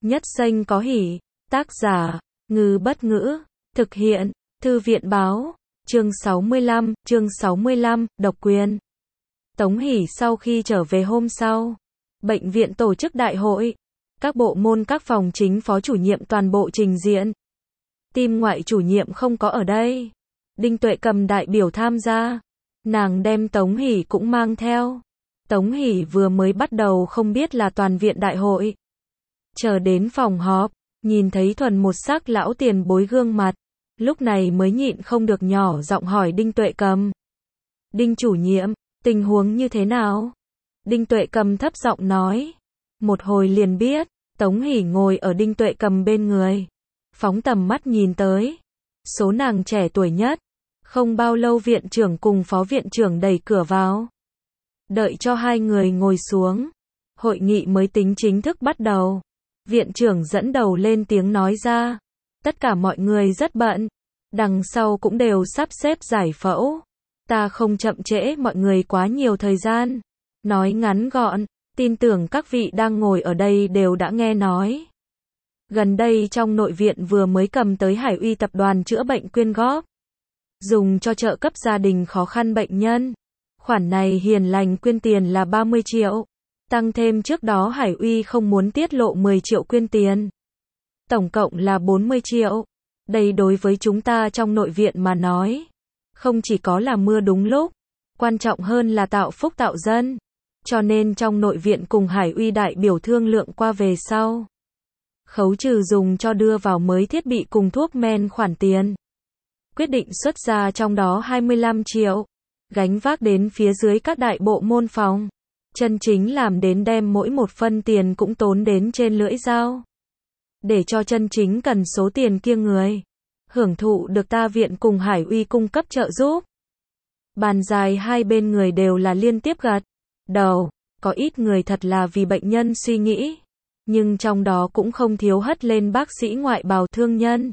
Nhất Xanh có hỉ. Tác giả, Ngư Bất Ngữ. Thực hiện, Thư viện Báo. Chương 65, độc quyền. Tống Hỷ sau khi trở về hôm sau, bệnh viện tổ chức đại hội. Các bộ môn các phòng chính phó chủ nhiệm toàn bộ trình diện. Tim ngoại chủ nhiệm không có ở đây. Đinh Tuệ Cầm đại biểu tham gia. Nàng đem Tống Hỷ cũng mang theo. Tống Hỷ vừa mới bắt đầu không biết là toàn viện đại hội. Chờ đến phòng họp, nhìn thấy thuần một sắc lão tiền bối gương mặt. Lúc này mới nhịn không được nhỏ giọng hỏi Đinh Tuệ Cầm. Đinh chủ nhiệm, tình huống như thế nào? Đinh Tuệ Cầm thấp giọng nói. Một hồi liền biết. Tống Hỷ ngồi ở Đinh Tuệ Cầm bên người. Phóng tầm mắt nhìn tới. Số nàng trẻ tuổi nhất. Không bao lâu viện trưởng cùng phó viện trưởng đẩy cửa vào. Đợi cho hai người ngồi xuống. Hội nghị mới tính chính thức bắt đầu. Viện trưởng dẫn đầu lên tiếng nói ra. Tất cả mọi người rất bận. Đằng sau cũng đều sắp xếp giải phẫu. Ta không chậm trễ mọi người quá nhiều thời gian. Nói ngắn gọn, tin tưởng các vị đang ngồi ở đây đều đã nghe nói. Gần đây trong nội viện vừa mới cầm tới Hải Uy tập đoàn chữa bệnh quyên góp. Dùng cho trợ cấp gia đình khó khăn bệnh nhân. Khoản này hiền lành quyên tiền là 30 triệu. Tăng thêm trước đó Hải Uy không muốn tiết lộ 10 triệu quyên tiền. Tổng cộng là 40 triệu. Đây đối với chúng ta trong nội viện mà nói. Không chỉ có là mưa đúng lúc. Quan trọng hơn là tạo phúc tạo dân. Cho nên trong nội viện cùng Hải Uy đại biểu thương lượng qua về sau. Khấu trừ dùng cho đưa vào mới thiết bị cùng thuốc men khoản tiền. Quyết định xuất ra trong đó 25 triệu. Gánh vác đến phía dưới các đại bộ môn phòng. Chân chính làm đến đem mỗi một phân tiền cũng tốn đến trên lưỡi dao. Để cho chân chính cần số tiền kia người. Hưởng thụ được ta viện cùng Hải Uy cung cấp trợ giúp. Bàn dài hai bên người đều là liên tiếp gật đầu. Có ít người thật là vì bệnh nhân suy nghĩ. Nhưng trong đó cũng không thiếu hất lên bác sĩ ngoại bào thương nhân.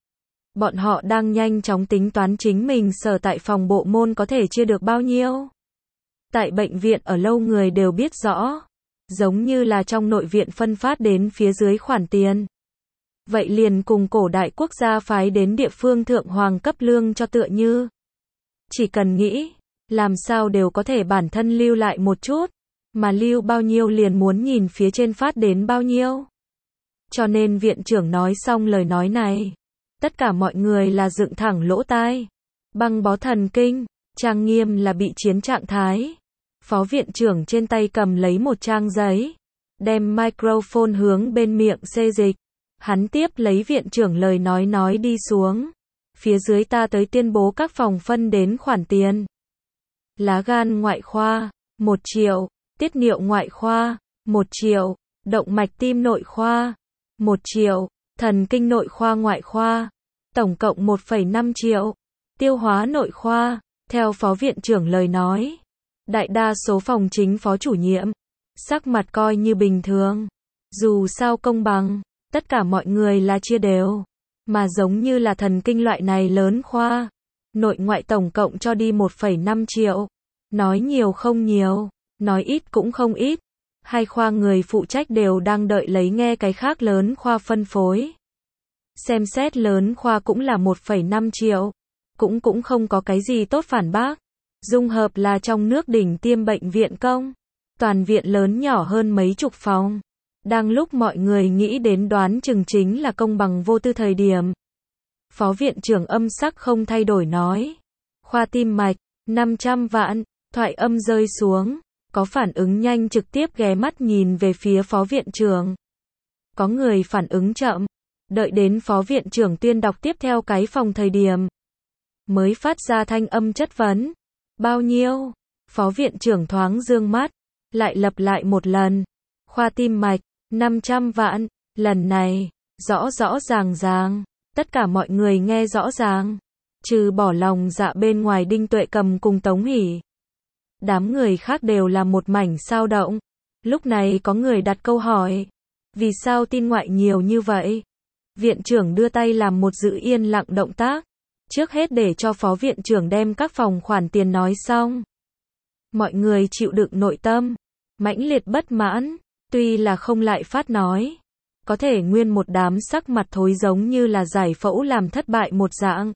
Bọn họ đang nhanh chóng tính toán chính mình sở tại phòng bộ môn có thể chia được bao nhiêu. Tại bệnh viện ở lâu người đều biết rõ. Giống như là trong nội viện phân phát đến phía dưới khoản tiền. Vậy liền cùng cổ đại quốc gia phái đến địa phương thượng hoàng cấp lương cho tựa như. Chỉ cần nghĩ, làm sao đều có thể bản thân lưu lại một chút. Mà lưu bao nhiêu liền muốn nhìn phía trên phát đến bao nhiêu. Cho nên viện trưởng nói xong lời nói này. Tất cả mọi người là dựng thẳng lỗ tai. Băng bó thần kinh, trang nghiêm là bị chiến trạng thái. Phó viện trưởng trên tay cầm lấy một trang giấy. Đem microphone hướng bên miệng xê dịch. Hắn tiếp lấy viện trưởng lời nói đi xuống. Phía dưới ta tới tuyên bố các phòng phân đến khoản tiền. Lá gan ngoại khoa, 1 triệu. Tiết niệu ngoại khoa, 1 triệu. Động mạch tim nội khoa, 1 triệu. Thần kinh nội khoa ngoại khoa, tổng cộng 1,5 triệu. Tiêu hóa nội khoa, theo phó viện trưởng lời nói. Đại đa số phòng chính phó chủ nhiệm. Sắc mặt coi như bình thường. Dù sao công bằng. Tất cả mọi người là chia đều. Mà giống như là thần kinh loại này lớn khoa. Nội ngoại tổng cộng cho đi 1,5 triệu. Nói nhiều không nhiều. Nói ít cũng không ít. Hai khoa người phụ trách đều đang đợi lấy nghe cái khác lớn khoa phân phối. Xem xét lớn khoa cũng là 1,5 triệu. Cũng không có cái gì tốt phản bác. Dung hợp là trong nước đỉnh tiêm bệnh viện công. Toàn viện lớn nhỏ hơn mấy chục phòng. Đang lúc mọi người nghĩ đến đoán chừng chính là công bằng vô tư thời điểm. Phó viện trưởng âm sắc không thay đổi nói. Khoa tim mạch, 500 vạn, thoại âm rơi xuống. Có phản ứng nhanh trực tiếp ghé mắt nhìn về phía phó viện trưởng. Có người phản ứng chậm. Đợi đến phó viện trưởng tuyên đọc tiếp theo cái phòng thời điểm. Mới phát ra thanh âm chất vấn. Bao nhiêu? Phó viện trưởng thoáng dương mắt. Lại lặp lại một lần. Khoa tim mạch, 500 vạn. Lần này, rõ ràng. Tất cả mọi người nghe rõ ràng. Trừ bỏ lòng dạ bên ngoài Đinh Tuệ Cầm cùng Tống Hỷ. Đám người khác đều là một mảnh sao động. Lúc này có người đặt câu hỏi. Vì sao tin ngoại nhiều như vậy? Viện trưởng đưa tay làm một giữ yên lặng động tác. Trước hết để cho phó viện trưởng đem các phòng khoản tiền nói xong. Mọi người chịu đựng nội tâm. Mãnh liệt bất mãn. Tuy là không lại phát nói. có thể nguyên một đám sắc mặt thối giống như là giải phẫu làm thất bại một dạng.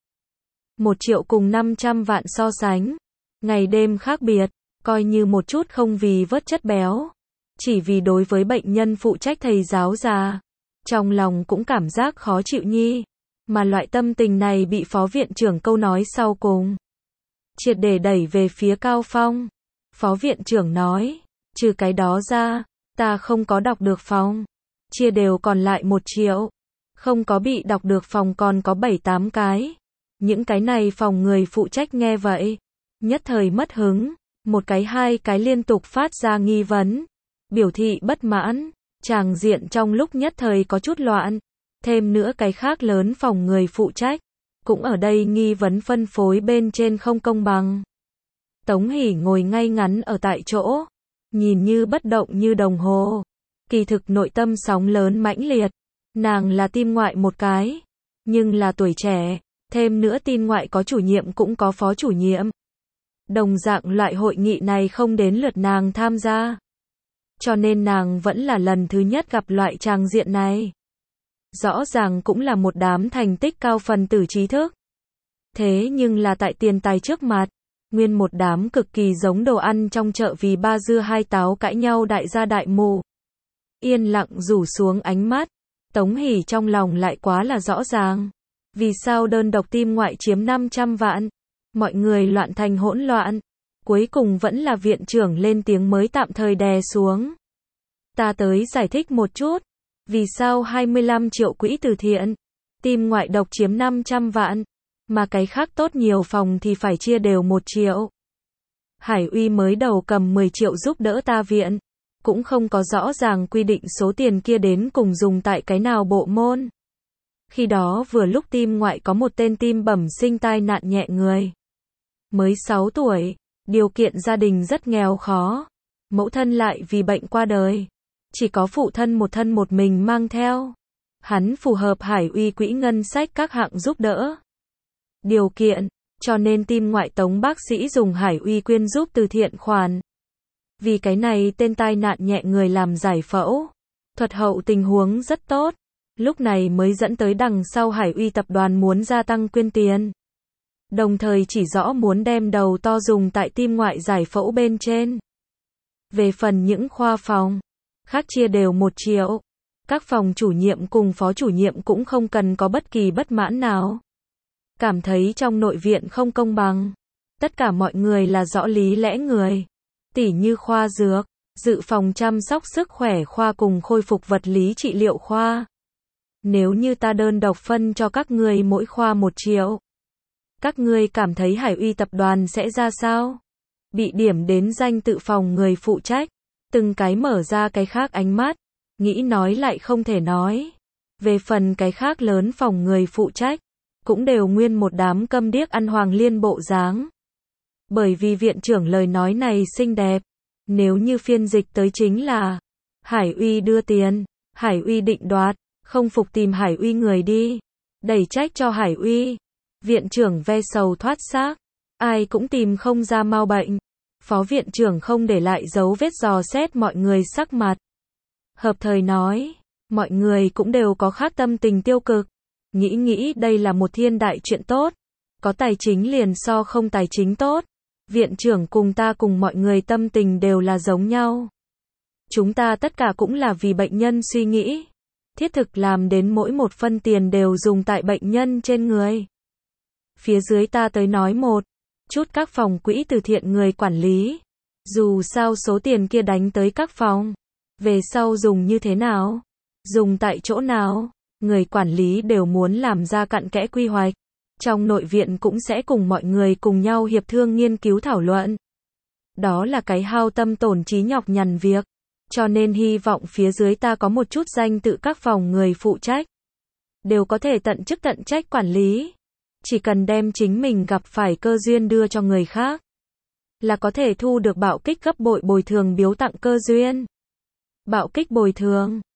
1 triệu cùng 500 vạn so sánh, ngày đêm khác biệt, coi như một chút không vì vớt chất béo, chỉ vì đối với bệnh nhân phụ trách thầy giáo già, trong lòng cũng cảm giác khó chịu nhi, mà loại tâm tình này bị phó viện trưởng câu nói sau cùng triệt để đẩy về phía Cao Phong. Phó viện trưởng nói, trừ cái đó ra, ta không có đọc được phòng, chia đều còn lại 1 triệu, không có bị đọc được phòng còn có 7-8 cái. Những cái này phòng người phụ trách nghe vậy, nhất thời mất hứng, một cái 2 cái liên tục phát ra nghi vấn, biểu thị bất mãn, tràng diện trong lúc nhất thời có chút loạn, thêm nữa cái khác lớn phòng người phụ trách, cũng ở đây nghi vấn phân phối bên trên không công bằng. Tống Hỷ ngồi ngay ngắn ở tại chỗ, nhìn như bất động như đồng hồ, kỳ thực nội tâm sóng lớn mãnh liệt, nàng là tim ngoại một cái, nhưng là tuổi trẻ, thêm nữa tim ngoại có chủ nhiệm cũng có phó chủ nhiệm. Đồng dạng loại hội nghị này không đến lượt nàng tham gia, cho nên nàng vẫn là lần thứ nhất gặp loại tràng diện này. Rõ ràng cũng là một đám thành tích cao phần tử trí thức. Thế nhưng là tại tiền tài trước mặt, nguyên một đám cực kỳ giống đồ ăn trong chợ vì 3 dưa 2 táo cãi nhau đại gia đại mù. Yên lặng rủ xuống ánh mắt, Tống Hỷ trong lòng lại quá là rõ ràng. Vì sao đơn độc tim ngoại chiếm 500 vạn? Mọi người loạn thành hỗn loạn. Cuối cùng vẫn là viện trưởng lên tiếng mới tạm thời đè xuống. Ta tới giải thích một chút. Vì sao 25 triệu quỹ từ thiện, tim ngoại độc chiếm 500 vạn, mà cái khác tốt nhiều phòng thì phải chia đều 1 triệu. Hải Uy mới đầu cầm 10 triệu giúp đỡ ta viện, cũng không có rõ ràng quy định số tiền kia đến cùng dùng tại cái nào bộ môn. Khi đó vừa lúc tim ngoại có một tên tim bẩm sinh tai nạn nhẹ người. Mới 6 tuổi, điều kiện gia đình rất nghèo khó, mẫu thân lại vì bệnh qua đời. Chỉ có phụ thân một thân một mình mang theo. Hắn phù hợp Hải Uy quỹ ngân sách các hạng giúp đỡ điều kiện, cho nên tim ngoại Tống bác sĩ dùng Hải Uy quyên giúp từ thiện khoản. Vì cái này tên tai nạn nhẹ người làm giải phẫu, thuật hậu tình huống rất tốt, lúc này mới dẫn tới đằng sau Hải Uy tập đoàn muốn gia tăng quyên tiền. Đồng thời chỉ rõ muốn đem đầu to dùng tại tim ngoại giải phẫu bên trên. Về phần những khoa phòng khác chia đều 1 triệu. Các phòng chủ nhiệm cùng phó chủ nhiệm cũng không cần có bất kỳ bất mãn nào. Cảm thấy trong nội viện không công bằng. Tất cả mọi người là rõ lý lẽ người. Tỉ như khoa dược, dự phòng chăm sóc sức khỏe khoa cùng khôi phục vật lý trị liệu khoa. Nếu như ta đơn độc phân cho các người mỗi khoa 1 triệu. Các ngươi cảm thấy Hải Uy tập đoàn sẽ ra sao? Bị điểm đến danh tự phòng người phụ trách. Từng cái mở ra cái khác ánh mắt, nghĩ nói lại không thể nói. Về phần cái khác lớn phòng người phụ trách, cũng đều nguyên một đám câm điếc ăn Hoàng Liên bộ dáng. Bởi vì viện trưởng lời nói này xinh đẹp, nếu như phiên dịch tới chính là Hải Uy đưa tiền, Hải Uy định đoạt, không phục tìm Hải Uy người đi, đẩy trách cho Hải Uy. Viện trưởng ve sầu thoát xác, ai cũng tìm không ra mau bệnh. Phó viện trưởng không để lại dấu vết dò xét mọi người sắc mặt. Hợp thời nói, mọi người cũng đều có khác tâm tình tiêu cực. Nghĩ đây là một thiên đại chuyện tốt. Có tài chính liền so không tài chính tốt. Viện trưởng cùng ta cùng mọi người tâm tình đều là giống nhau. Chúng ta tất cả cũng là vì bệnh nhân suy nghĩ. Thiết thực làm đến mỗi một phân tiền đều dùng tại bệnh nhân trên người. Phía dưới ta tới nói một chút các phòng quỹ từ thiện người quản lý. Dù sao số tiền kia đánh tới các phòng, về sau dùng như thế nào, dùng tại chỗ nào, người quản lý đều muốn làm ra cặn kẽ quy hoạch. Trong nội viện cũng sẽ cùng mọi người cùng nhau hiệp thương nghiên cứu thảo luận. Đó là cái hao tâm tổn trí nhọc nhằn việc. Cho nên hy vọng phía dưới ta có một chút danh tự các phòng người phụ trách. Đều có thể tận chức tận trách quản lý. Chỉ cần đem chính mình gặp phải cơ duyên đưa cho người khác, là có thể thu được bạo kích gấp bội bồi thường biếu tặng cơ duyên. Bạo kích bồi thường,